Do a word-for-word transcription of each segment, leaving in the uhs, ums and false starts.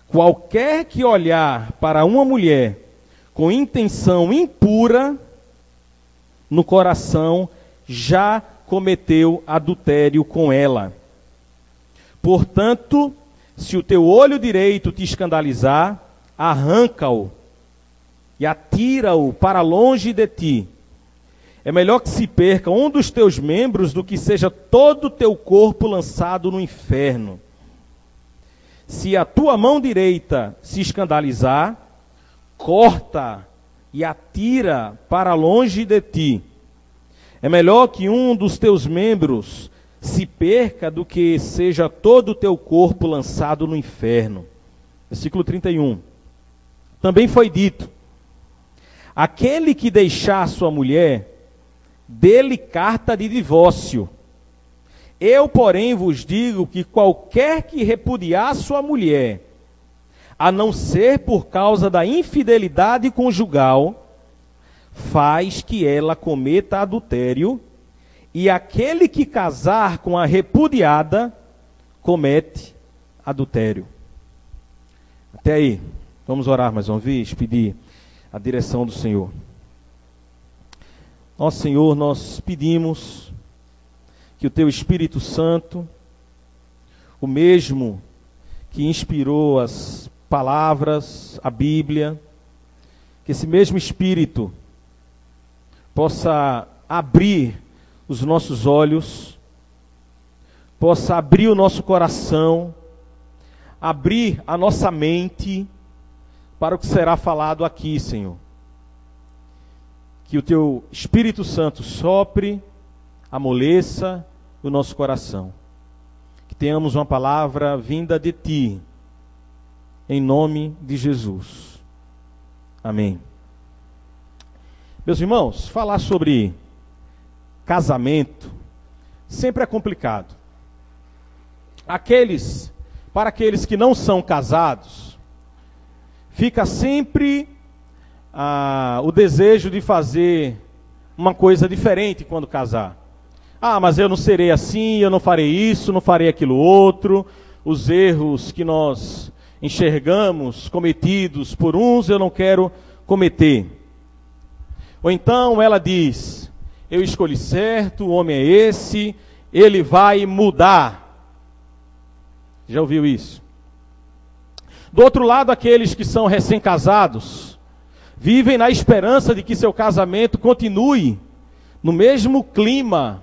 Qualquer que olhar para uma mulher com intenção impura no coração, já cometeu adultério com ela. Portanto, se o teu olho direito te escandalizar, arranca-o e atira-o para longe de ti. É melhor que se perca um dos teus membros do que seja todo o teu corpo lançado no inferno. Se a tua mão direita se escandalizar, corta e atira para longe de ti. É melhor que um dos teus membros se perca do que seja todo o teu corpo lançado no inferno. Versículo trinta e um. Também foi dito: aquele que deixar sua mulher, dê-lhe carta de divórcio. Eu, porém, vos digo que qualquer que repudiar sua mulher, a não ser por causa da infidelidade conjugal, faz que ela cometa adultério, e aquele que casar com a repudiada, comete adultério. Até aí, vamos orar mais uma vez, pedir a direção do Senhor. Nosso Senhor, nós pedimos que o Teu Espírito Santo, o mesmo que inspirou as palavras, a Bíblia, que esse mesmo Espírito possa abrir os nossos olhos, possa abrir o nosso coração, abrir a nossa mente para o que será falado aqui, Senhor. Que o Teu Espírito Santo sopre, amoleça o nosso coração. Que tenhamos uma palavra vinda de Ti, em nome de Jesus. Amém. Meus irmãos, falar sobre casamento sempre é complicado. Aqueles, para aqueles que não são casados, fica sempre ah, o desejo de fazer uma coisa diferente quando casar. Ah, mas eu não serei assim, eu não farei isso, não farei aquilo outro. Os erros que nós enxergamos cometidos por uns, eu não quero cometer. Ou então ela diz: eu escolhi certo, o homem é esse, ele vai mudar. Já ouviu isso? Do outro lado, aqueles que são recém-casados vivem na esperança de que seu casamento continue no mesmo clima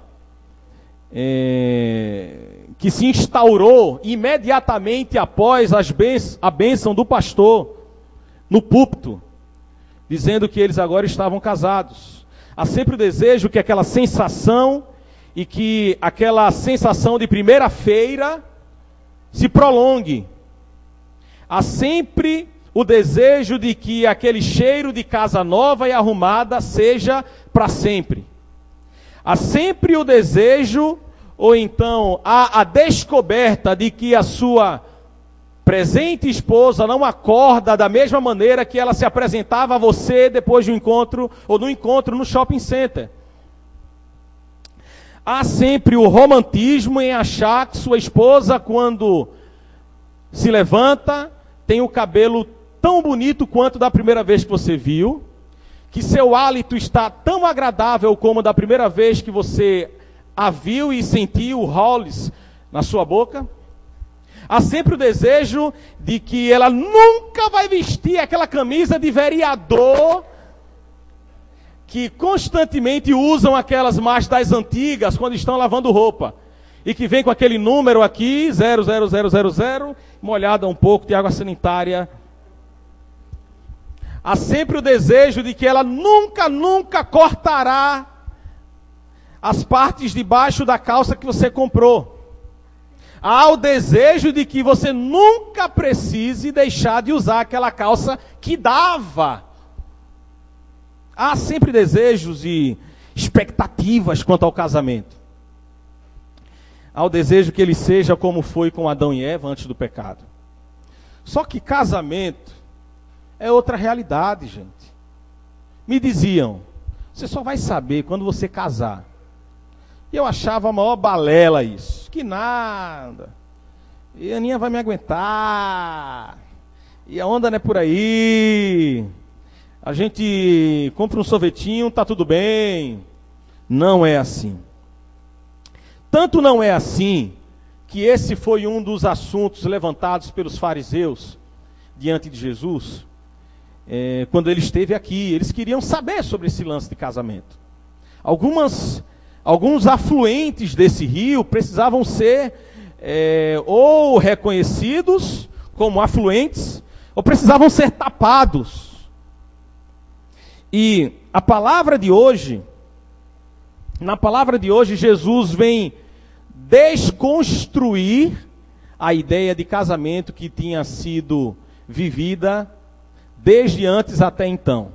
é, que se instaurou imediatamente após as bênç- a bênção do pastor no púlpito, dizendo que eles agora estavam casados. Há sempre o desejo que aquela sensação e que aquela sensação de primeira-feira se prolongue. Há sempre o desejo de que aquele cheiro de casa nova e arrumada seja para sempre. Há sempre o desejo, ou então há a descoberta de que a sua presente esposa não acorda da mesma maneira que ela se apresentava a você depois de um encontro, ou no encontro no shopping center. Há sempre o romantismo em achar que sua esposa, quando se levanta, tem o cabelo tão bonito quanto da primeira vez que você viu, que seu hálito está tão agradável como da primeira vez que você a viu e sentiu o Halls na sua boca. Há sempre o desejo de que ela nunca vai vestir aquela camisa de vereador que constantemente usam aquelas machas das antigas quando estão lavando roupa. E que vem com aquele número aqui, zero zero zero zero zero, molhada um pouco de água sanitária. Há sempre o desejo de que ela nunca, nunca cortará as partes de baixo da calça que você comprou. Há o desejo de que você nunca precise deixar de usar aquela calça que dava. Há sempre desejos e expectativas quanto ao casamento. Há o desejo que ele seja como foi com Adão e Eva antes do pecado. Só que casamento é outra realidade, gente. Me diziam, você só vai saber quando você casar. E eu achava a maior balela isso. Que nada. E a Aninha vai me aguentar. E a onda não é por aí. A gente compra um sorvetinho, tá tudo bem. Não é assim. Tanto não é assim, que esse foi um dos assuntos levantados pelos fariseus diante de Jesus, é, quando ele esteve aqui. Eles queriam saber sobre esse lance de casamento. Algumas, alguns afluentes desse rio precisavam ser é, ou reconhecidos como afluentes, ou precisavam ser tapados. E a palavra de hoje, na palavra de hoje, Jesus vem desconstruir a ideia de casamento que tinha sido vivida desde antes até então.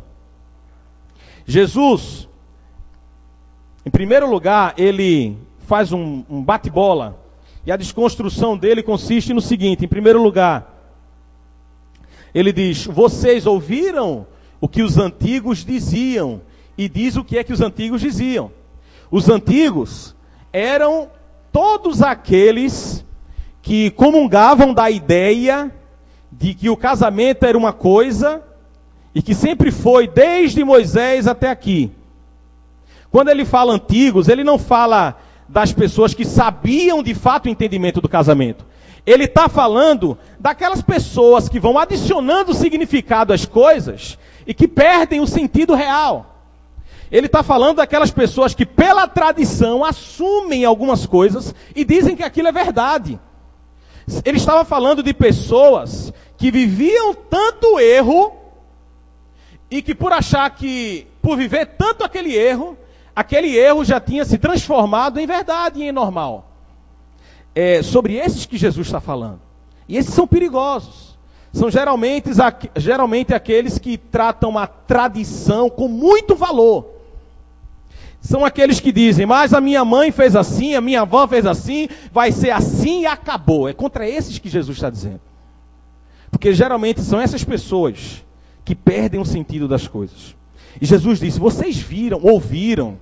Jesus, em primeiro lugar, ele faz um, um bate-bola, e a desconstrução dele consiste no seguinte: em primeiro lugar, ele diz: vocês ouviram o que os antigos diziam, e diz o que é que os antigos diziam. Os antigos eram todos aqueles que comungavam da ideia de que o casamento era uma coisa, e que sempre foi desde Moisés até aqui. Quando ele fala antigos, ele não fala das pessoas que sabiam de fato o entendimento do casamento. Ele está falando daquelas pessoas que vão adicionando significado às coisas e que perdem o sentido real. Ele está falando daquelas pessoas que pela tradição assumem algumas coisas e dizem que aquilo é verdade. Ele estava falando de pessoas que viviam tanto erro e que por achar que, por viver tanto aquele erro, aquele erro já tinha se transformado em verdade e em normal. É sobre esses que Jesus está falando. E esses são perigosos. São geralmente, geralmente aqueles que tratam a tradição com muito valor. São aqueles que dizem: mas a minha mãe fez assim, a minha avó fez assim, vai ser assim e acabou. É contra esses que Jesus está dizendo. Porque geralmente são essas pessoas que perdem o sentido das coisas. E Jesus disse: vocês viram, ouviram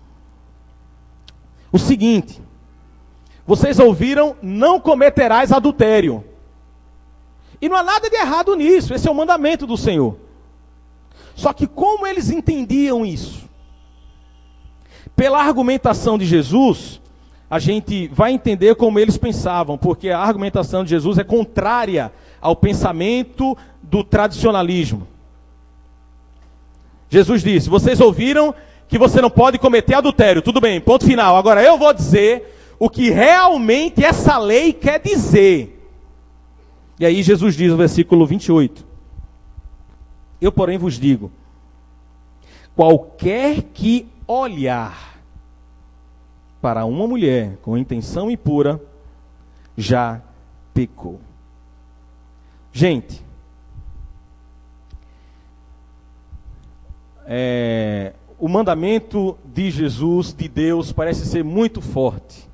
o seguinte: vocês ouviram, não cometerás adultério. E não há nada de errado nisso, esse é o mandamento do Senhor. Só que como eles entendiam isso? Pela argumentação de Jesus, a gente vai entender como eles pensavam, porque a argumentação de Jesus é contrária ao pensamento do tradicionalismo. Jesus disse: vocês ouviram que você não pode cometer adultério. Tudo bem, ponto final. Agora eu vou dizer o que realmente essa lei quer dizer. E aí Jesus diz no versículo vinte e oito: eu, porém, vos digo, qualquer que olhar para uma mulher com intenção impura, já pecou. Gente, é, o mandamento de Jesus, de Deus, parece ser muito forte.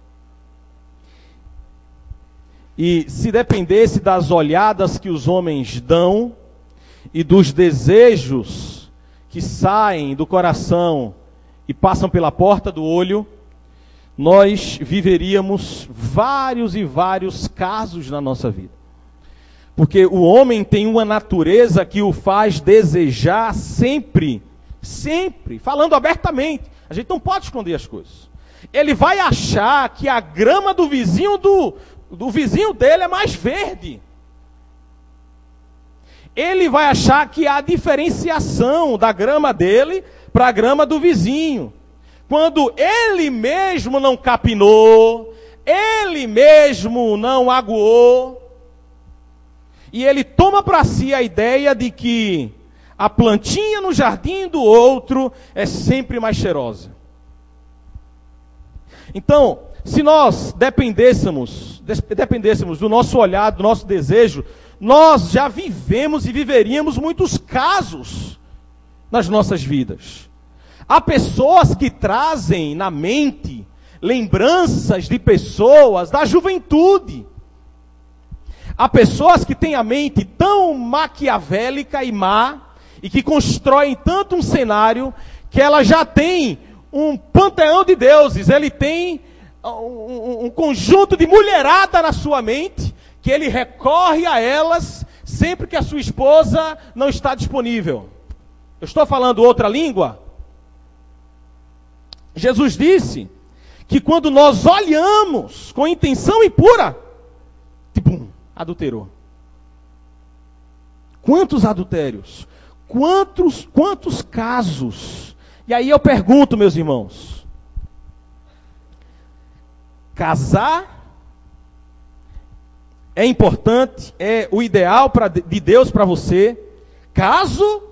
E se dependesse das olhadas que os homens dão e dos desejos que saem do coração e passam pela porta do olho, nós viveríamos vários e vários casos na nossa vida. Porque o homem tem uma natureza que o faz desejar sempre, sempre, falando abertamente. A gente não pode esconder as coisas. Ele vai achar que a grama do vizinho do, do vizinho dele é mais verde. Ele vai achar que há diferenciação da grama dele para a grama do vizinho. Quando ele mesmo não capinou, ele mesmo não aguou, e ele toma para si a ideia de que a plantinha no jardim do outro é sempre mais cheirosa. Então, se nós dependêssemos, dependêssemos do nosso olhar, do nosso desejo, nós já vivemos e viveríamos muitos casos nas nossas vidas. Há pessoas que trazem na mente lembranças de pessoas da juventude. Há pessoas que têm a mente tão maquiavélica e má, e que constroem tanto um cenário, que ela já tem um panteão de deuses. Ele tem um, um conjunto de mulherada na sua mente, que ele recorre a elas sempre que a sua esposa não está disponível. Eu estou falando outra língua? Jesus disse que quando nós olhamos com intenção impura, tipo, adulterou. Quantos adultérios? Quantos, quantos casos? E aí eu pergunto, meus irmãos, casar é importante, é o ideal pra, de Deus para você, caso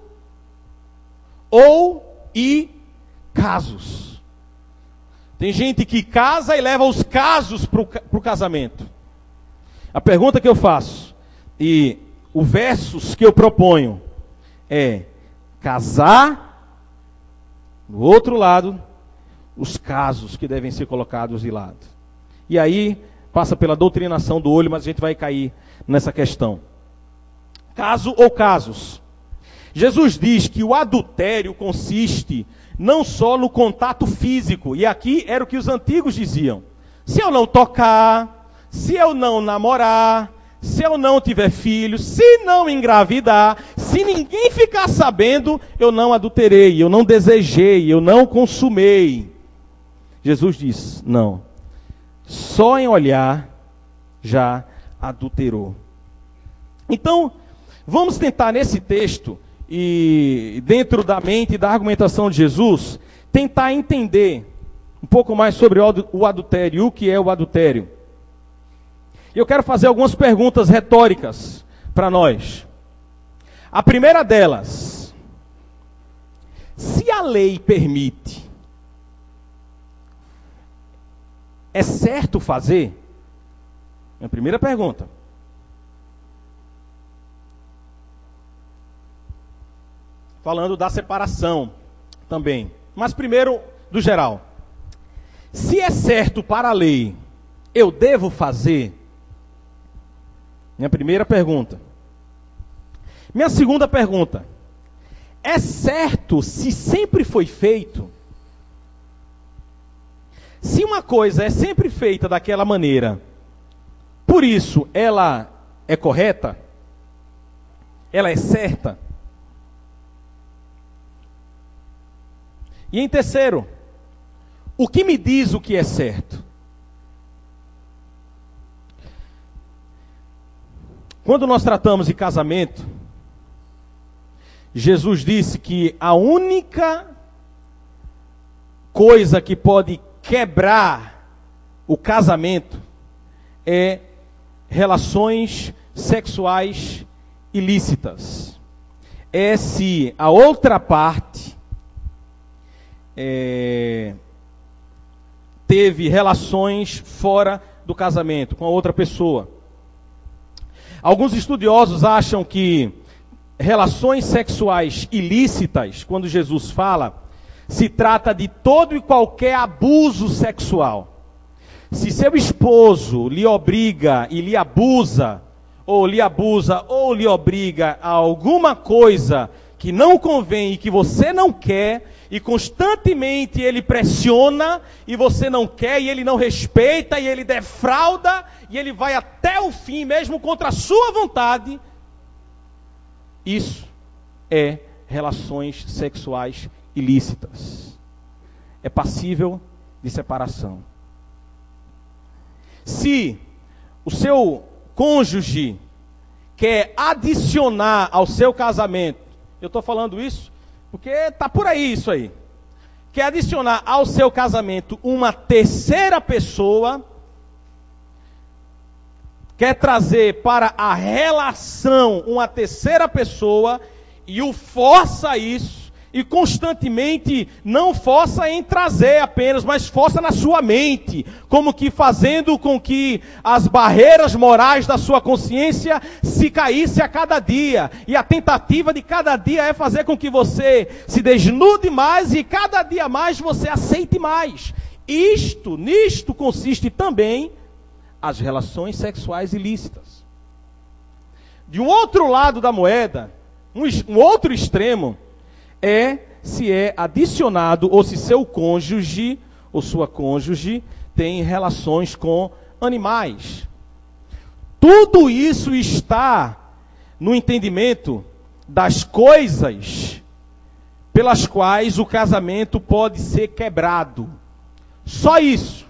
ou e casos. Tem gente que casa e leva os casos para o casamento. A pergunta que eu faço, e os versos que eu proponho, é casar, no outro lado, os casos que devem ser colocados de lado. E aí, passa pela doutrinação do olho, mas a gente vai cair nessa questão. Caso ou casos. Jesus diz que o adultério consiste não só no contato físico, e aqui era o que os antigos diziam. Se eu não tocar, se eu não namorar, se eu não tiver filho, se não engravidar, se ninguém ficar sabendo, eu não adulterei, eu não desejei, eu não consumei. Jesus diz, não. Só em olhar, já adulterou. Então, vamos tentar nesse texto, e dentro da mente e da argumentação de Jesus, tentar entender um pouco mais sobre o adultério, o que é o adultério. Eu quero fazer algumas perguntas retóricas para nós. A primeira delas, se a lei permite, é certo fazer? Minha primeira pergunta. Falando da separação também. Mas primeiro, do geral. Se é certo para a lei, eu devo fazer? Minha primeira pergunta. Minha segunda pergunta. É certo se sempre foi feito? Se uma coisa é sempre feita daquela maneira, por isso ela é correta? Ela é certa? E em terceiro, o que me diz o que é certo? Quando nós tratamos de casamento, Jesus disse que a única coisa que pode quebrar o casamento é relações sexuais ilícitas. É se a outra parte é, teve relações fora do casamento com a outra pessoa. Alguns estudiosos acham que relações sexuais ilícitas, quando Jesus fala, se trata de todo e qualquer abuso sexual. Se seu esposo lhe obriga e lhe abusa, ou lhe abusa, ou lhe obriga a alguma coisa que não convém e que você não quer, e constantemente ele pressiona, e você não quer, e ele não respeita, e ele defrauda, e ele vai até o fim, mesmo contra a sua vontade, isso é relações sexuais ilícitas. É passível de separação. Se o seu cônjuge quer adicionar ao seu casamento, eu estou falando isso porque está por aí isso aí, quer adicionar ao seu casamento uma terceira pessoa, quer trazer para a relação uma terceira pessoa e o força a isso, e constantemente não força em trazer apenas, mas força na sua mente, como que fazendo com que as barreiras morais da sua consciência se caísse a cada dia, e a tentativa de cada dia é fazer com que você se desnude mais e cada dia mais você aceite mais. Isto, nisto consiste também as relações sexuais ilícitas. De um outro lado da moeda, um, um outro extremo, é se é adicionado ou se seu cônjuge ou sua cônjuge tem relações com animais. Tudo isso está no entendimento das coisas pelas quais o casamento pode ser quebrado. Só isso.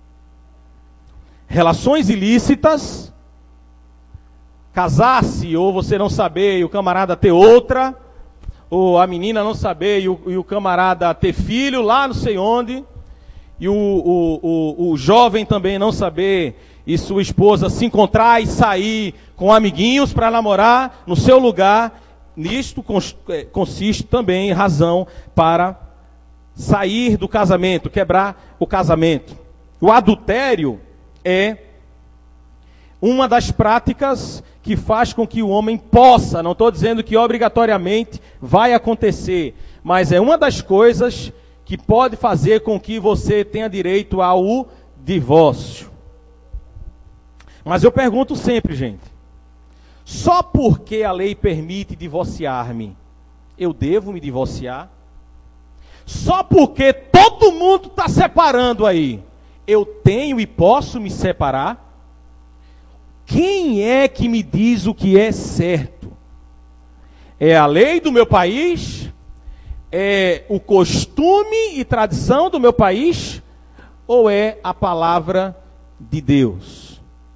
Relações ilícitas, casar-se ou você não saber e o camarada ter outra, ou a menina não saber e o, e o camarada ter filho lá não sei onde, e o, o, o, o jovem também não saber e sua esposa se encontrar e sair com amiguinhos para namorar no seu lugar. Nisto consiste também razão para sair do casamento, quebrar o casamento. O adultério é uma das práticas que faz com que o homem possa, não estou dizendo que obrigatoriamente vai acontecer, mas é uma das coisas que pode fazer com que você tenha direito ao divórcio. Mas eu pergunto sempre, gente, só porque a lei permite divorciar-me, eu devo me divorciar? Só porque todo mundo está separando aí, eu tenho e posso me separar? Quem é que me diz o que é certo? É a lei do meu país? É o costume e tradição do meu país? Ou é a palavra de Deus?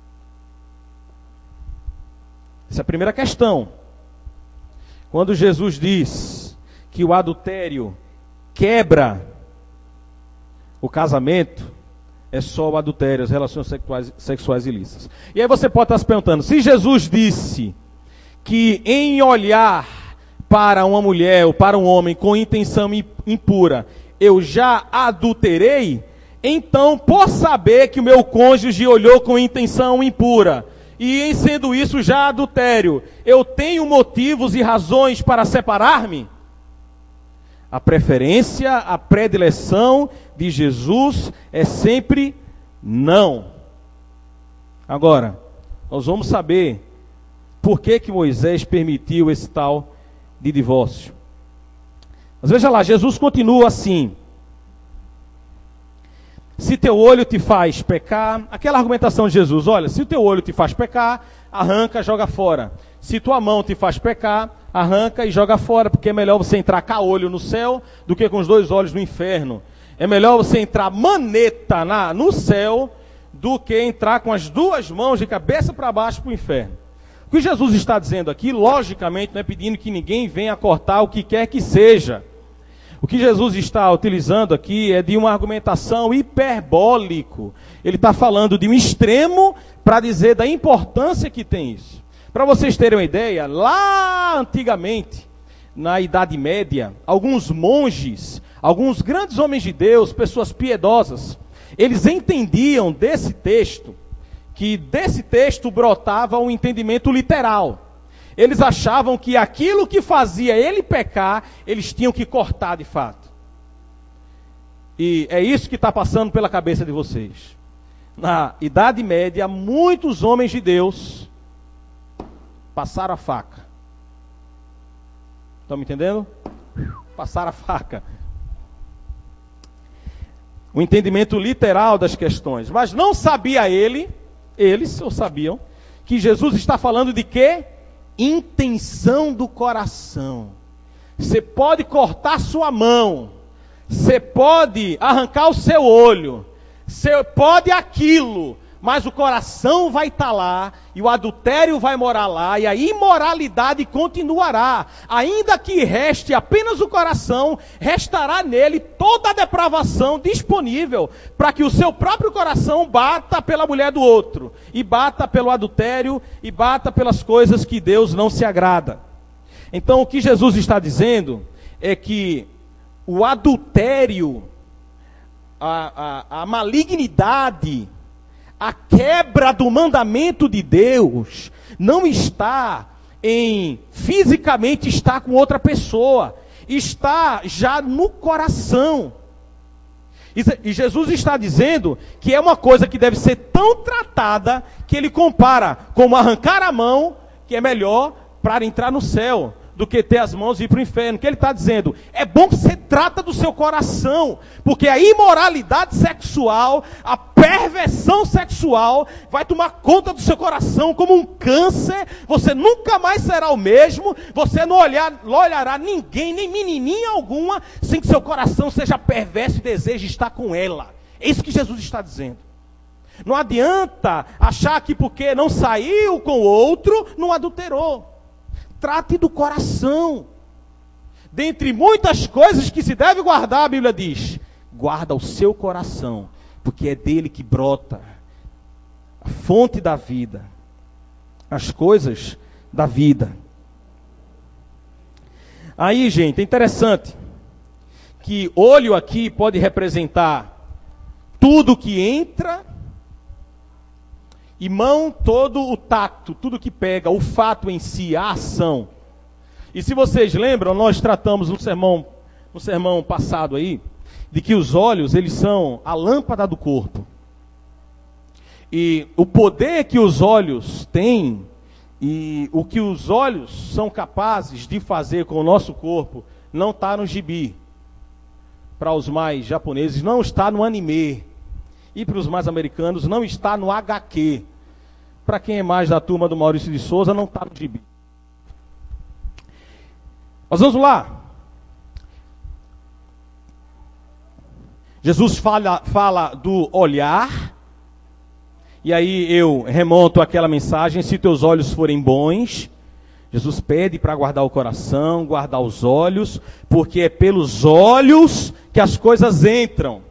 Essa é a primeira questão. Quando Jesus diz que o adultério quebra o casamento, é só o adultério, as relações sexuais, sexuais ilícitas. E aí você pode estar se perguntando, se Jesus disse que em olhar para uma mulher ou para um homem com intenção impura, eu já adulterei, então por saber que o meu cônjuge olhou com intenção impura, e em sendo isso já adultério, eu tenho motivos e razões para separar-me? A preferência, a predileção de Jesus é sempre não. Agora, nós vamos saber por que que Moisés permitiu esse tal de divórcio. Mas veja lá, Jesus continua assim. Se teu olho te faz pecar, aquela argumentação de Jesus, olha, se o teu olho te faz pecar, arranca, joga fora. Se tua mão te faz pecar, arranca e joga fora, porque é melhor você entrar com a olho no céu do que com os dois olhos no inferno. É melhor você entrar maneta na, no céu do que entrar com as duas mãos de cabeça para baixo para o inferno. O que Jesus está dizendo aqui, logicamente, não é pedindo que ninguém venha cortar o que quer que seja. O que Jesus está utilizando aqui é de uma argumentação hiperbólico. Ele está falando de um extremo para dizer da importância que tem isso. Para vocês terem uma ideia, lá antigamente, na Idade Média, alguns monges, alguns grandes homens de Deus, pessoas piedosas, eles entendiam desse texto, que desse texto brotava um entendimento literal. Eles achavam que aquilo que fazia ele pecar, eles tinham que cortar de fato. E é isso que está passando pela cabeça de vocês. Na Idade Média, muitos homens de Deus passaram a faca. Estão me entendendo? Passaram a faca. O entendimento literal das questões. Mas não sabia ele, eles ou sabiam, que Jesus está falando de quê? Intenção do coração. Você pode cortar sua mão, você pode arrancar o seu olho, você pode aquilo, mas o coração vai estar lá, e o adultério vai morar lá, e a imoralidade continuará. Ainda que reste apenas o coração, restará nele toda a depravação disponível, para que o seu próprio coração bata pela mulher do outro, e bata pelo adultério, e bata pelas coisas que Deus não se agrada. Então o que Jesus está dizendo é que o adultério, a, a, a malignidade, a quebra do mandamento de Deus não está em fisicamente estar com outra pessoa, está já no coração. E Jesus está dizendo que é uma coisa que deve ser tão tratada que ele compara como arrancar a mão, que é melhor para entrar no céu. do que ter as mãos e ir para o inferno. O que ele está dizendo? É bom que você trata do seu coração, porque a imoralidade sexual, a perversão sexual, vai tomar conta do seu coração como um câncer. Você nunca mais será o mesmo, você não, olhar, não olhará ninguém, nem menininha alguma, sem que seu coração seja perverso e deseje estar com ela. É isso que Jesus está dizendo. Não adianta achar que porque não saiu com o outro, não adulterou. Trate do coração. Dentre muitas coisas que se deve guardar, a Bíblia diz, guarda o seu coração, porque é dele que brota a fonte da vida, as coisas da vida. Aí, gente, é interessante que olho aqui pode representar tudo que entra, e mão, todo o tato, tudo que pega, o fato em si, a ação. E se vocês lembram, nós tratamos no sermão, no sermão passado aí, de que os olhos, eles são a lâmpada do corpo. E o poder que os olhos têm, e o que os olhos são capazes de fazer com o nosso corpo, não está no gibi. Para os mais japoneses, não está no anime. E para os mais americanos, não está no agá quê. Para quem é mais da turma do Maurício de Souza, não está no gibi. Mas vamos lá. Jesus fala, fala do olhar. E aí eu remonto àquela mensagem, se teus olhos forem bons. Jesus pede para guardar o coração, guardar os olhos, porque é pelos olhos que as coisas entram.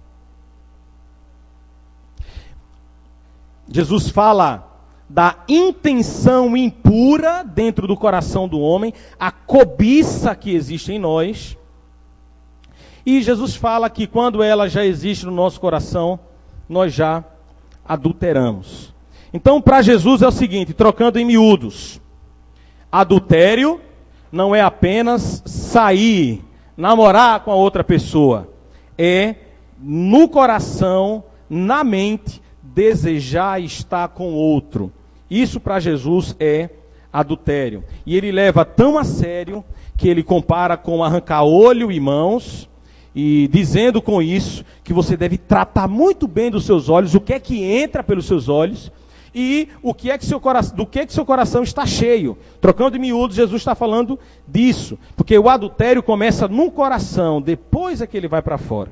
Jesus fala da intenção impura dentro do coração do homem, a cobiça que existe em nós. E Jesus fala que quando ela já existe no nosso coração, nós já adulteramos. Então, para Jesus é o seguinte, trocando em miúdos, adultério não é apenas sair, namorar com a outra pessoa, é no coração, na mente, desejar estar com outro. Isso para Jesus é adultério. E ele leva tão a sério que ele compara com arrancar olho e mãos, e dizendo com isso que você deve tratar muito bem dos seus olhos, o que é que entra pelos seus olhos, e o que é que seu coração, do que é que seu coração está cheio. Trocando de miúdos, Jesus está falando disso, porque o adultério começa no coração, depois é que ele vai para fora.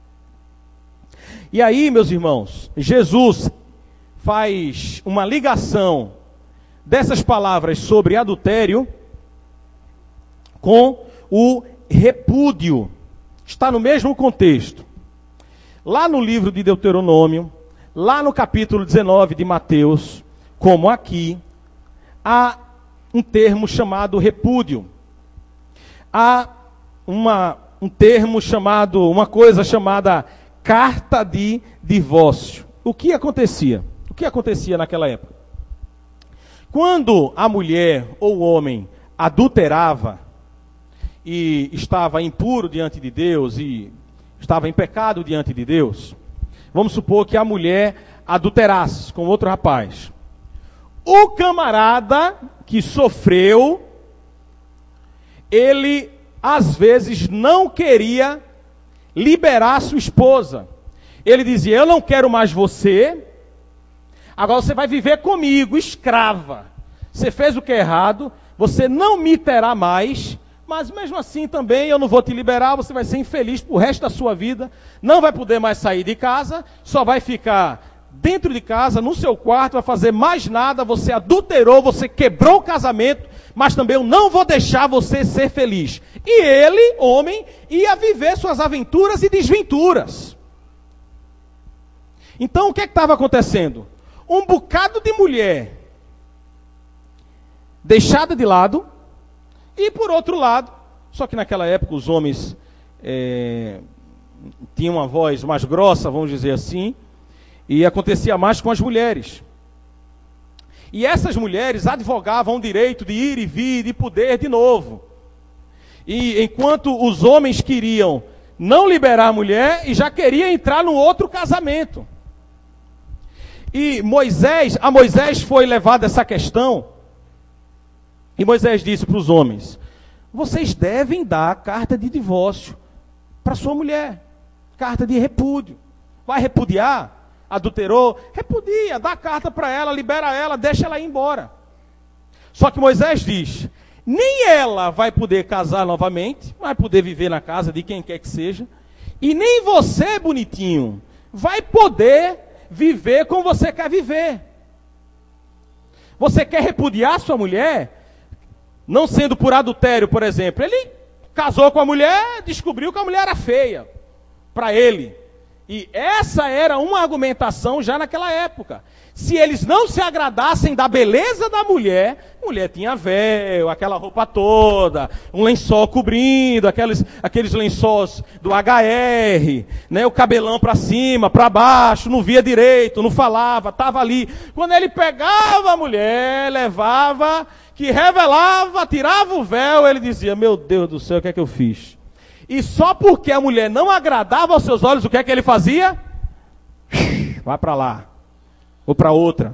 E aí, meus irmãos, Jesus faz uma ligação dessas palavras sobre adultério com o repúdio. Está no mesmo contexto. Lá no livro de Deuteronômio, lá no capítulo dezenove de Mateus, como aqui, há um termo chamado repúdio. Há uma, um termo chamado, uma coisa chamada carta de divórcio. O que acontecia? O que acontecia naquela época? Quando a mulher ou o homem adulterava e estava impuro diante de Deus e estava em pecado diante de Deus, vamos supor que a mulher adulterasse com outro rapaz. O camarada que sofreu, ele às vezes não queria liberar sua esposa. Ele dizia, eu não quero mais você, agora você vai viver comigo, escrava. Você fez o que é errado, você não me terá mais, mas mesmo assim também eu não vou te liberar, você vai ser infeliz pro resto da sua vida, não vai poder mais sair de casa, só vai ficar dentro de casa, no seu quarto, vai fazer mais nada, você adulterou, você quebrou o casamento, mas também eu não vou deixar você ser feliz. E ele, homem, ia viver suas aventuras e desventuras. Então o que estava acontecendo? Um bocado de mulher deixada de lado, e por outro lado, só que naquela época os homens é, tinham uma voz mais grossa, vamos dizer assim, e acontecia mais com as mulheres. E essas mulheres advogavam o direito de ir e vir, de poder de novo. E enquanto os homens queriam não liberar a mulher, e já queria entrar no outro casamento. E Moisés, a Moisés foi levada essa questão, E Moisés disse para os homens: vocês devem dar carta de divórcio para sua mulher, carta de repúdio. Vai repudiar? Adulterou? Repudia, dá carta para ela, libera ela, deixa ela ir embora. Só que Moisés diz: nem ela vai poder casar novamente, vai poder viver na casa de quem quer que seja, e nem você, bonitinho, vai poder viver como você quer viver. Você quer repudiar sua mulher? Não sendo por adultério, por exemplo. Ele casou com a mulher, descobriu que a mulher era feia para ele. E essa era uma argumentação já naquela época. Se eles não se agradassem da beleza da mulher, mulher tinha véu, aquela roupa toda, um lençol cobrindo, aqueles, aqueles lençóis do H R, né, o cabelão para cima, para baixo, não via direito, não falava, estava ali. Quando ele pegava a mulher, levava, que revelava, tirava o véu, ele dizia: meu Deus do céu, o que é que eu fiz? E só porque a mulher não agradava aos seus olhos, o que é que ele fazia? Vai para lá. Ou para outra.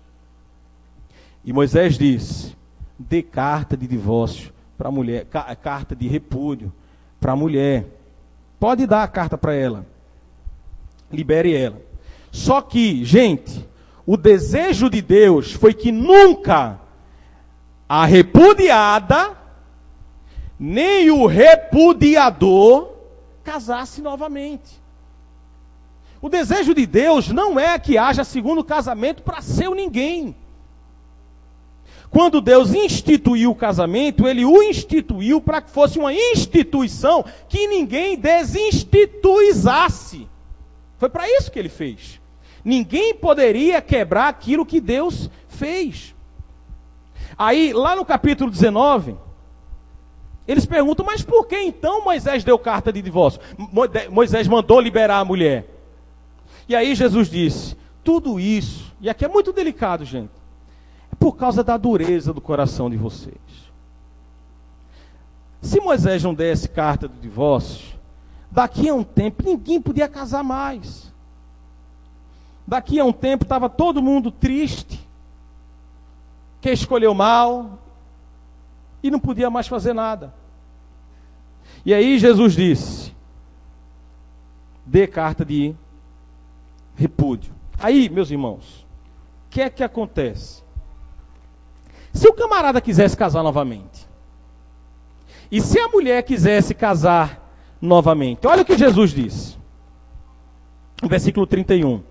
E Moisés disse: dê carta de divórcio para a mulher, carta de repúdio para a mulher. Pode dar a carta para ela. Libere ela. Só que, gente, o desejo de Deus foi que nunca a repudiada, nem o repudiador casasse novamente. O desejo de Deus não é que haja segundo casamento para seu ninguém. Quando Deus instituiu o casamento, Ele o instituiu para que fosse uma instituição que ninguém desinstituizasse. Foi para isso que Ele fez. Ninguém poderia quebrar aquilo que Deus fez. Aí, lá no capítulo dezenove, eles perguntam: mas por que então Moisés deu carta de divórcio? Moisés mandou liberar a mulher. E aí Jesus disse: tudo isso, e aqui é muito delicado, gente, é por causa da dureza do coração de vocês. Se Moisés não desse carta de divórcio, daqui a um tempo ninguém podia casar mais. Daqui a um tempo estava todo mundo triste, que escolheu mal, e não podia mais fazer nada. E aí Jesus disse: dê carta de repúdio. Aí, meus irmãos, o que é que acontece? Se o camarada quisesse casar novamente, e se a mulher quisesse casar novamente, olha o que Jesus disse, no versículo trinta e um.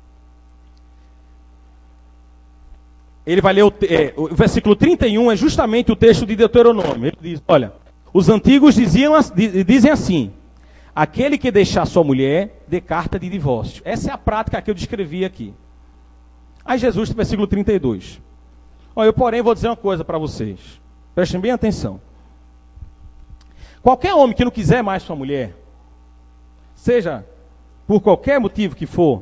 Ele vai ler o, é, o versículo trinta e um, é justamente o texto de Deuteronômio. Ele diz: olha, os antigos diziam, dizem assim: aquele que deixar sua mulher, dê carta de divórcio. Essa é a prática que eu descrevi aqui. Aí Jesus, no versículo trinta e dois. Olha, eu porém vou dizer uma coisa para vocês. Prestem bem atenção. Qualquer homem que não quiser mais sua mulher, seja por qualquer motivo que for,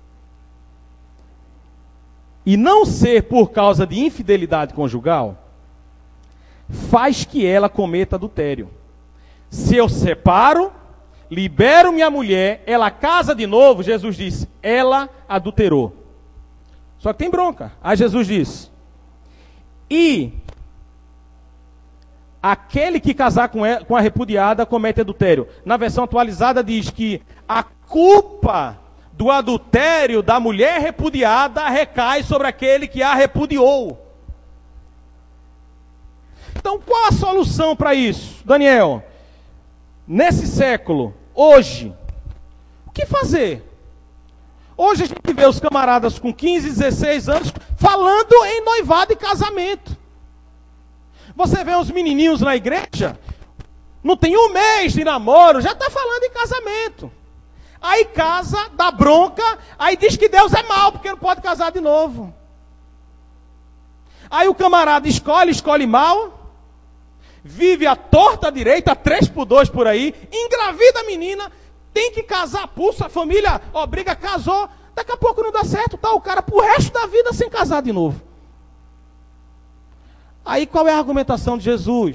e não ser por causa de infidelidade conjugal, faz que ela cometa adultério. Se eu separo, libero minha mulher, ela casa de novo, Jesus disse, ela adulterou. Só que tem bronca. Aí Jesus disse: e aquele que casar com, ela, com a repudiada comete adultério. Na versão atualizada diz que a culpa do adultério da mulher repudiada recai sobre aquele que a repudiou. Então qual a solução para isso, Daniel? Nesse século, hoje, o que fazer? Hoje a gente vê os camaradas com quinze, dezesseis anos falando em noivado e casamento. Você vê os menininhos na igreja, não tem um mês de namoro, já está falando em casamento. Aí casa, dá bronca, aí diz que Deus é mau, porque não pode casar de novo. Aí o camarada escolhe, escolhe mal, vive a torta direita, três por dois por aí, engravida a menina, tem que casar, pulsa, a família obriga, casou, daqui a pouco não dá certo, tá o cara pro resto da vida sem casar de novo. Aí qual é a argumentação de Jesus?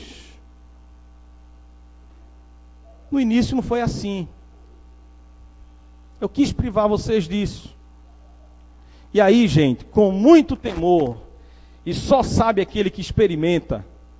No início não foi assim. Eu quis privar vocês disso. E aí, gente, com muito temor, e só sabe aquele que experimenta,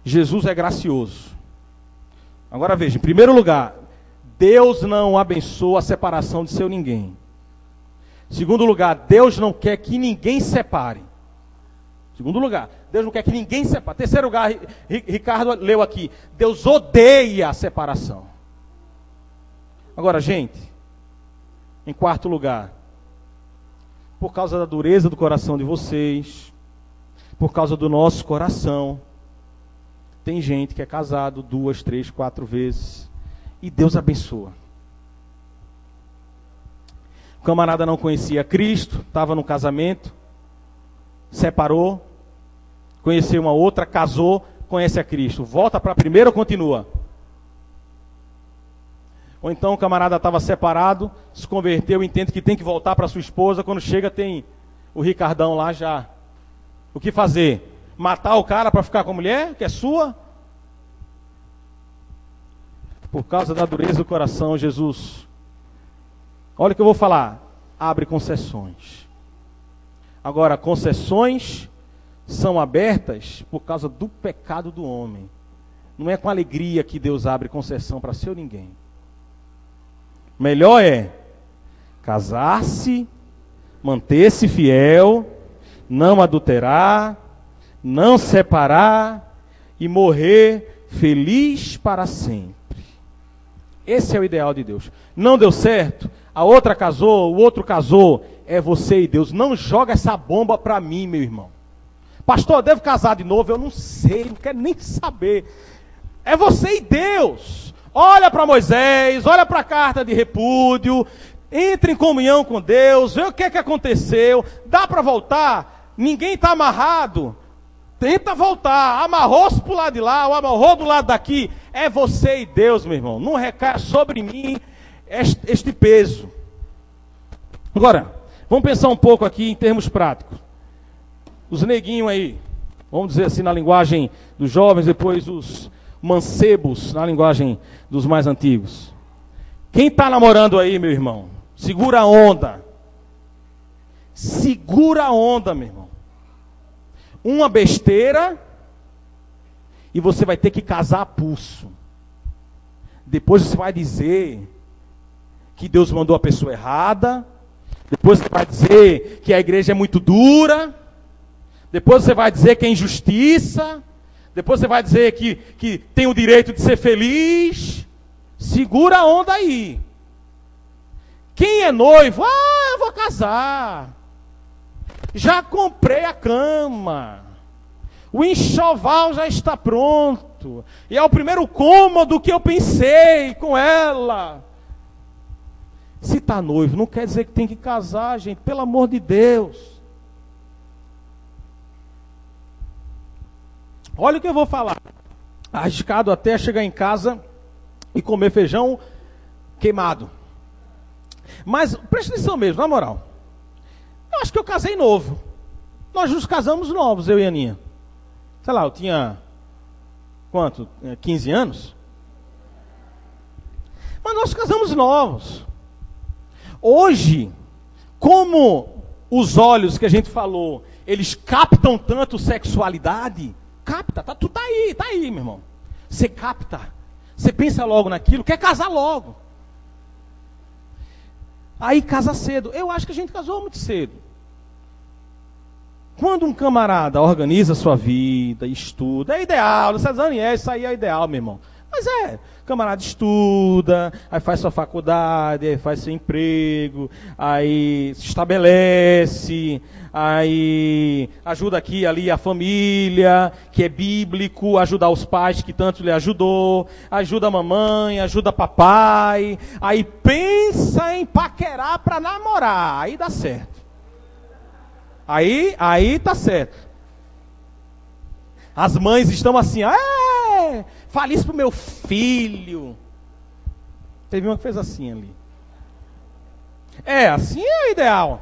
Jesus é gracioso. Agora veja, em primeiro lugar, Deus não abençoa a separação de seu ninguém. Em segundo lugar, Deus não quer que ninguém separe. Em segundo lugar, Deus não quer que ninguém separe. Terceiro lugar, Ricardo leu aqui, Deus odeia a separação. Agora, gente, em quarto lugar, por causa da dureza do coração de vocês, por causa do nosso coração, tem gente que é casado duas, três, quatro vezes e Deus abençoa. O camarada não conhecia Cristo, estava no casamento, separou, conheceu uma outra, casou, conhece a Cristo. Volta para a primeira ou continua? Ou então o camarada estava separado, se converteu, entende que tem que voltar para sua esposa, quando chega tem o Ricardão lá já. O que fazer? Matar o cara para ficar com a mulher, que é sua? Por causa da dureza do coração, Jesus, olha o que eu vou falar, abre concessões. Agora, concessões são abertas por causa do pecado do homem. Não é com alegria que Deus abre concessão para seu ninguém. Melhor é casar-se, manter-se fiel, não adulterar, não separar e morrer feliz para sempre. Esse é o ideal de Deus. Não deu certo, a outra casou, o outro casou, é você e Deus. Não joga essa bomba para mim, meu irmão. Pastor, eu devo casar de novo? Eu não sei, não quero nem saber. É você e Deus. Olha para Moisés, olha para a carta de repúdio, entre em comunhão com Deus, vê o que, é que aconteceu, dá para voltar, ninguém está amarrado, tenta voltar, amarrou-se para o lado de lá, ou amarrou do lado daqui, é você e Deus, meu irmão, não recai sobre mim este, este peso. Agora, vamos pensar um pouco aqui em termos práticos. Os neguinhos aí, vamos dizer assim na linguagem dos jovens, depois os mancebos, na linguagem dos mais antigos. Quem está namorando aí, meu irmão? Segura a onda. Segura a onda, meu irmão. Uma besteira e você vai ter que casar a pulso. Depois você vai dizer que Deus mandou a pessoa errada. Depois você vai dizer que a igreja é muito dura. Depois você vai dizer que é injustiça. Depois você vai dizer que, que tem o direito de ser feliz. Segura a onda aí. Quem é noivo? Ah, eu vou casar. Já comprei a cama. O enxoval já está pronto. E é o primeiro cômodo que eu pensei com ela. Se está noivo, não quer dizer que tem que casar, gente. Pelo amor de Deus. Olha o que eu vou falar. Arriscado até chegar em casa e comer feijão queimado. Mas preste atenção mesmo, na moral. Eu acho que eu casei novo. Nós nos casamos novos, eu e a Aninha. Sei lá, eu tinha quanto? quinze anos? Mas nós casamos novos. Hoje, como os olhos que a gente falou, eles captam tanto sexualidade, capta, tá, tu tá aí, tá aí, meu irmão. Você capta, você pensa logo naquilo, quer casar logo. Aí casa cedo. Eu acho que a gente casou muito cedo. Quando um camarada organiza a sua vida, estuda, é ideal, não sei se é, isso aí é ideal, meu irmão. Mas é, o camarada estuda, aí faz sua faculdade, aí faz seu emprego, aí se estabelece, aí ajuda aqui e ali a família, que é bíblico, ajuda os pais que tanto lhe ajudou, ajuda a mamãe, ajuda papai, aí pensa em paquerar para namorar, aí dá certo. Aí, aí tá certo. As mães estão assim, é, fale isso pro meu filho. Teve uma que fez assim ali. É, assim é o ideal.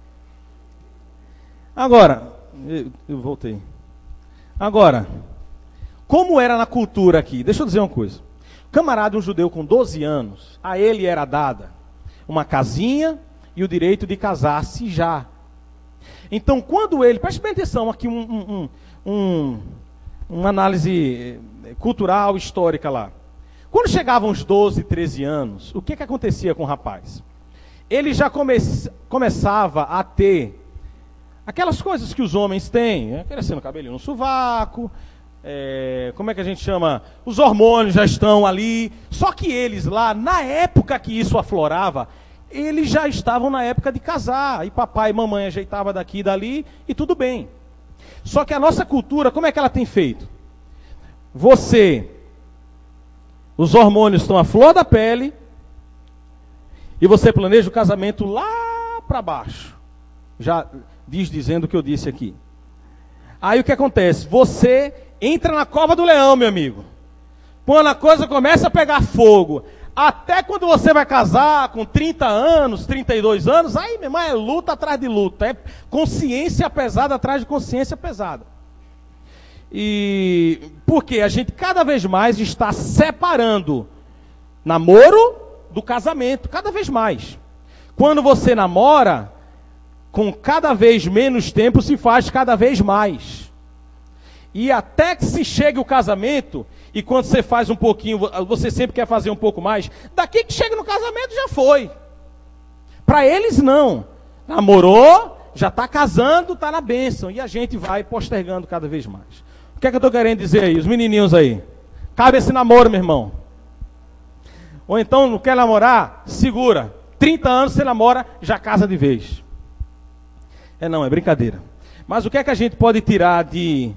Agora, eu, eu voltei. Agora, como era na cultura aqui? Deixa eu dizer uma coisa. Camarada, um judeu com doze anos, a ele era dada uma casinha e o direito de casar-se já. Então, quando ele... Preste bem atenção aqui, um, um, um, uma análise cultural, histórica lá. Quando chegavam os doze, treze anos, o que, que acontecia com o rapaz? Ele já come, começava a ter aquelas coisas que os homens têm, né? Crescendo cabelinho no sovaco, é, como é que a gente chama? Os hormônios já estão ali. Só que eles lá, na época que isso aflorava, eles já estavam na época de casar. E papai e mamãe ajeitavam daqui e dali e tudo bem. Só que a nossa cultura, como é que ela tem feito? Você, os hormônios estão à flor da pele e você planeja o casamento lá para baixo. Já diz dizendo o que eu disse aqui. Aí o que acontece? Você entra na cova do leão, meu amigo. Quando a coisa começa a pegar fogo, até quando você vai casar com trinta anos, trinta e dois anos, aí, meu irmão, é luta atrás de luta, é consciência pesada atrás de consciência pesada. E porque a gente cada vez mais está separando namoro do casamento, cada vez mais. Quando você namora, com cada vez menos tempo se faz cada vez mais. E até que se chegue o casamento, e quando você faz um pouquinho, você sempre quer fazer um pouco mais, daqui que chega no casamento já foi. Para eles não. Namorou, já está casando, está na bênção. E a gente vai postergando cada vez mais. O que é que eu estou querendo dizer aí? Os menininhos aí. Cabe esse namoro, meu irmão. Ou então não quer namorar? Segura. trinta anos você namora, já casa de vez. É não, é brincadeira. Mas o que é que a gente pode tirar de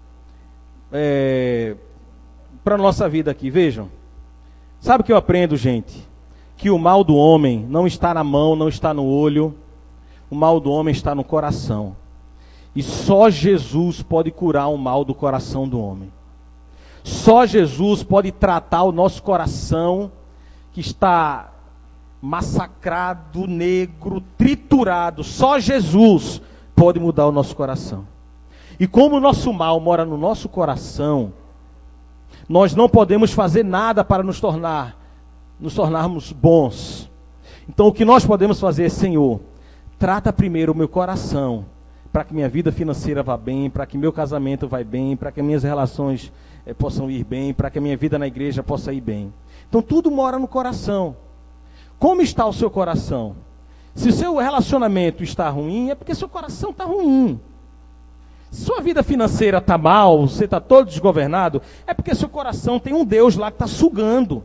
é, para a nossa vida aqui? Vejam. Sabe o que eu aprendo, gente? Que o mal do homem não está na mão, não está no olho. O mal do homem está no coração. E só Jesus pode curar o mal do coração do homem. Só Jesus pode tratar o nosso coração que está massacrado, negro, triturado. Só Jesus pode mudar o nosso coração. E como o nosso mal mora no nosso coração, nós não podemos fazer nada para nos tornar, nos tornarmos bons. Então o que nós podemos fazer é: Senhor, trata primeiro o meu coração, para que minha vida financeira vá bem, para que meu casamento vá bem, para que minhas relações eh, possam ir bem, para que a minha vida na igreja possa ir bem. Então tudo mora no coração. Como está o seu coração? Se o seu relacionamento está ruim, é porque seu coração está ruim. Se sua vida financeira está mal, você está todo desgovernado, é porque seu coração tem um Deus lá que está sugando.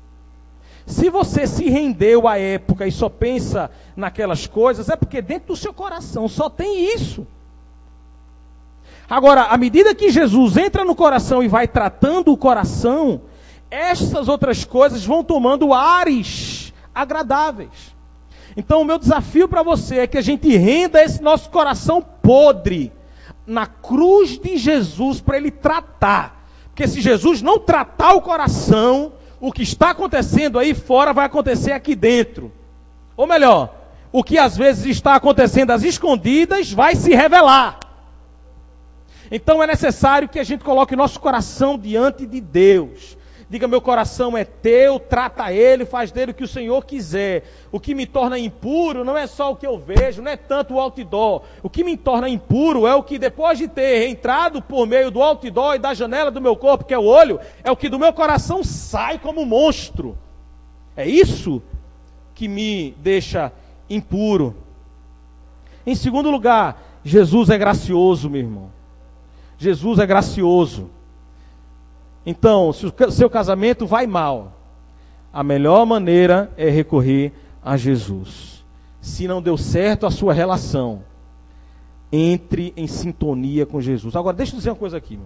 Se você se rendeu à época e só pensa naquelas coisas, é porque dentro do seu coração só tem isso. Agora, à medida que Jesus entra no coração e vai tratando o coração, essas outras coisas vão tomando ares agradáveis. Então o meu desafio para você é que a gente renda esse nosso coração podre na cruz de Jesus para ele tratar. Porque se Jesus não tratar o coração, o que está acontecendo aí fora vai acontecer aqui dentro. Ou melhor, o que às vezes está acontecendo às escondidas vai se revelar. Então é necessário que a gente coloque o nosso coração diante de Deus. Diga: meu coração é teu, trata ele, faz dele o que o Senhor quiser. O que me torna impuro não é só o que eu vejo, não é tanto o outdoor. O que me torna impuro é o que, depois de ter entrado por meio do outdoor e da janela do meu corpo, que é o olho, é o que do meu coração sai como monstro. É isso que me deixa impuro. Em segundo lugar, Jesus é gracioso, meu irmão. Jesus é gracioso. Então, se o seu casamento vai mal, a melhor maneira é recorrer a Jesus. Se não deu certo a sua relação, entre em sintonia com Jesus. Agora, deixa eu dizer uma coisa aqui.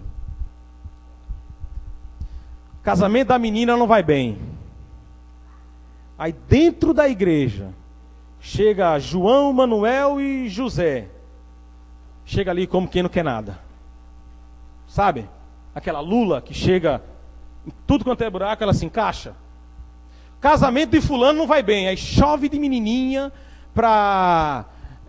O casamento da menina não vai bem. Aí dentro da igreja, chega João, Manuel e José. Chega ali como quem não quer nada. Sabe? Aquela lula que chega em tudo quanto é buraco, ela se encaixa. Casamento de fulano não vai bem. Aí chove de menininha pra...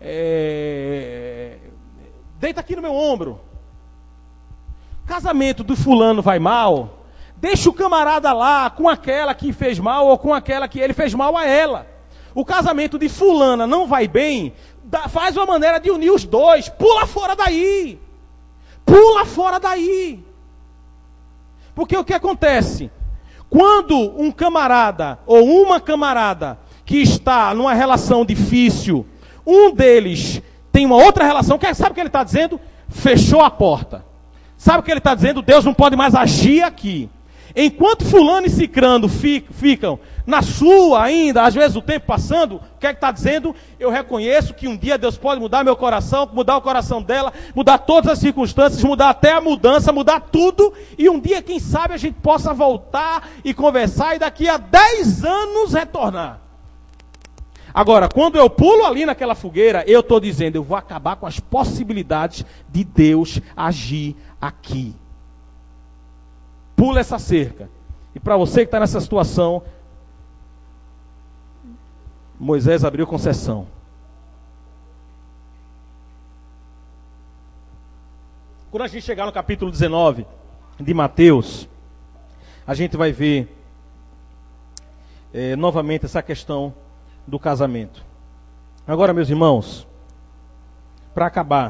É, deita aqui no meu ombro. Casamento do fulano vai mal. Deixa o camarada lá com aquela que fez mal ou com aquela que ele fez mal a ela. O casamento de fulana não vai bem. Dá, faz uma maneira de unir os dois. Pula fora daí. Pula fora daí. Porque o que acontece? Quando um camarada ou uma camarada que está numa relação difícil, um deles tem uma outra relação, sabe o que ele está dizendo? Fechou a porta. Sabe o que ele está dizendo? Deus não pode mais agir aqui. Enquanto fulano e cicrano ficam na sua ainda, às vezes o tempo passando, o que é que está dizendo? Eu reconheço que um dia Deus pode mudar meu coração, mudar o coração dela, mudar todas as circunstâncias, mudar até a mudança, mudar tudo, e um dia, quem sabe, a gente possa voltar e conversar e daqui a dez anos retornar. Agora, quando eu pulo ali naquela fogueira, eu estou dizendo, eu vou acabar com as possibilidades de Deus agir aqui. Pula essa cerca. E para você que está nessa situação, Moisés abriu concessão. Quando a gente chegar no capítulo dezenove de Mateus, a gente vai ver é, novamente essa questão do casamento. Agora, meus irmãos, para acabar,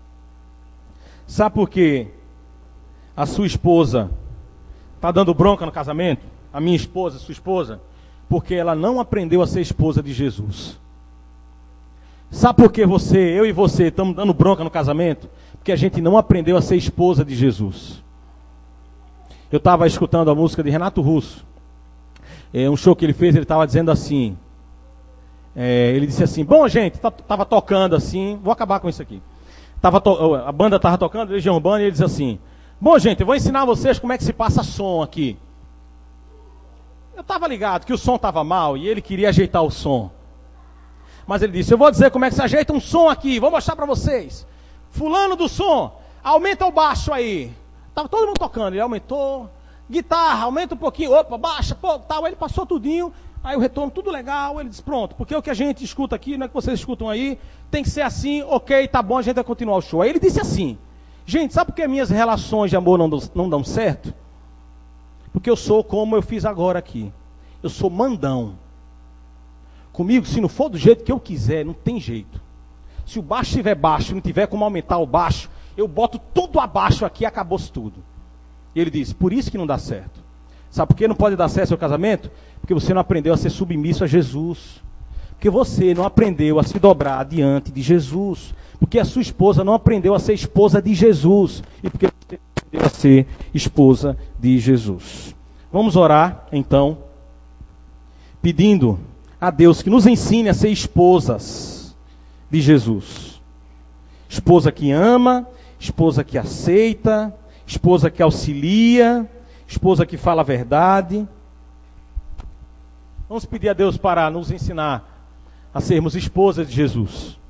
sabe por que a sua esposa está dando bronca no casamento? A minha esposa, sua esposa? Porque ela não aprendeu a ser esposa de Jesus. Sabe por que você, eu e você estamos dando bronca no casamento? Porque a gente não aprendeu a ser esposa de Jesus. Eu estava escutando a música de Renato Russo. É, um show que ele fez, ele estava dizendo assim. É, ele disse assim, bom gente, estava tocando assim, vou acabar com isso aqui. Tava to, a banda estava tocando, Legião Urbana, e ele disse assim, bom gente, eu vou ensinar vocês como é que se passa som aqui. Eu estava ligado que o som estava mal e ele queria ajeitar o som. Mas ele disse, eu vou dizer como é que se ajeita um som aqui, vou mostrar para vocês. Fulano do som, aumenta o baixo aí. Estava todo mundo tocando, ele aumentou. Guitarra, aumenta um pouquinho, opa, baixa, pô, tal. Aí ele passou tudinho, aí o retorno, tudo legal. Ele disse, pronto, porque o que a gente escuta aqui, não é que vocês escutam aí, tem que ser assim, ok, tá bom, a gente vai continuar o show. Aí ele disse assim, gente, sabe por que minhas relações de amor não, não dão certo? Porque eu sou como eu fiz agora aqui. Eu sou mandão. Comigo, se não for do jeito que eu quiser, não tem jeito. Se o baixo estiver baixo, não tiver como aumentar o baixo, eu boto tudo abaixo aqui e acabou-se tudo. E ele disse, por isso que não dá certo. Sabe por que não pode dar certo seu casamento? Porque você não aprendeu a ser submisso a Jesus. Porque você não aprendeu a se dobrar diante de Jesus. Porque a sua esposa não aprendeu a ser esposa de Jesus. E porque você não aprendeu a ser esposa de Jesus. Vamos orar, então, pedindo a Deus que nos ensine a ser esposas de Jesus. Esposa que ama, esposa que aceita, esposa que auxilia, esposa que fala a verdade. Vamos pedir a Deus para nos ensinar a sermos esposas de Jesus.